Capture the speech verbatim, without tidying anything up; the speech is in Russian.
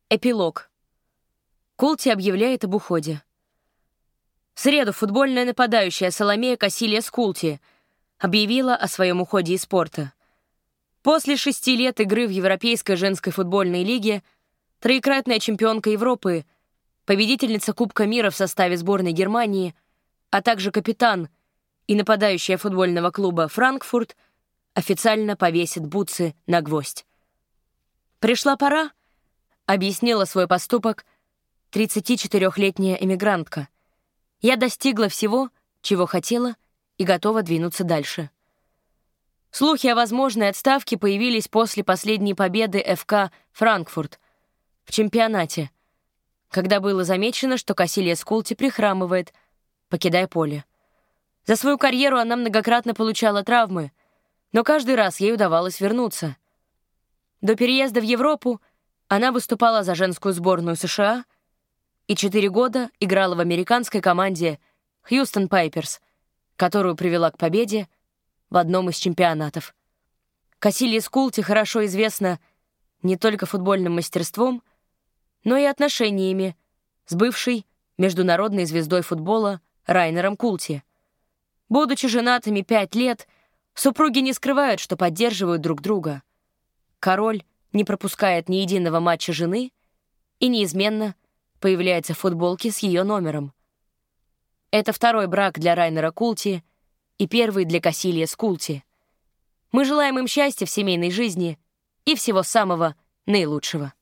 Эпилог. Култи объявляет об уходе. В среду футбольная нападающая Соломея Касильяс-Култи объявила о своем уходе из спорта. После шести лет игры в Европейской женской футбольной лиге троекратная чемпионка Европы, победительница Кубка мира в составе сборной Германии, а также капитан и нападающая футбольного клуба «Франкфурт» официально повесит бутсы на гвоздь. Пришла пора, объяснила свой поступок тридцатичетырёхлетняя эмигрантка. Я достигла всего, чего хотела, и готова двинуться дальше. Слухи о возможной отставке появились после последней победы эф ка «Франкфурт» в чемпионате, когда было замечено, что Касильяс-Култи прихрамывает, покидая поле. За свою карьеру она многократно получала травмы, но каждый раз ей удавалось вернуться. До переезда в Европу она выступала за женскую сборную США и четыре года играла в американской команде «Хьюстон Пайперс», которую привела к победе в одном из чемпионатов. Касильяс-Култи хорошо известна не только футбольным мастерством, но и отношениями с бывшей международной звездой футбола Райнером Култи. Будучи женатыми пять лет, супруги не скрывают, что поддерживают друг друга. Король не пропускает ни единого матча жены и неизменно появляется в футболке с ее номером. Это второй брак для Райнера Култи и первый для Касильяс-Култи. Мы желаем им счастья в семейной жизни и всего самого наилучшего.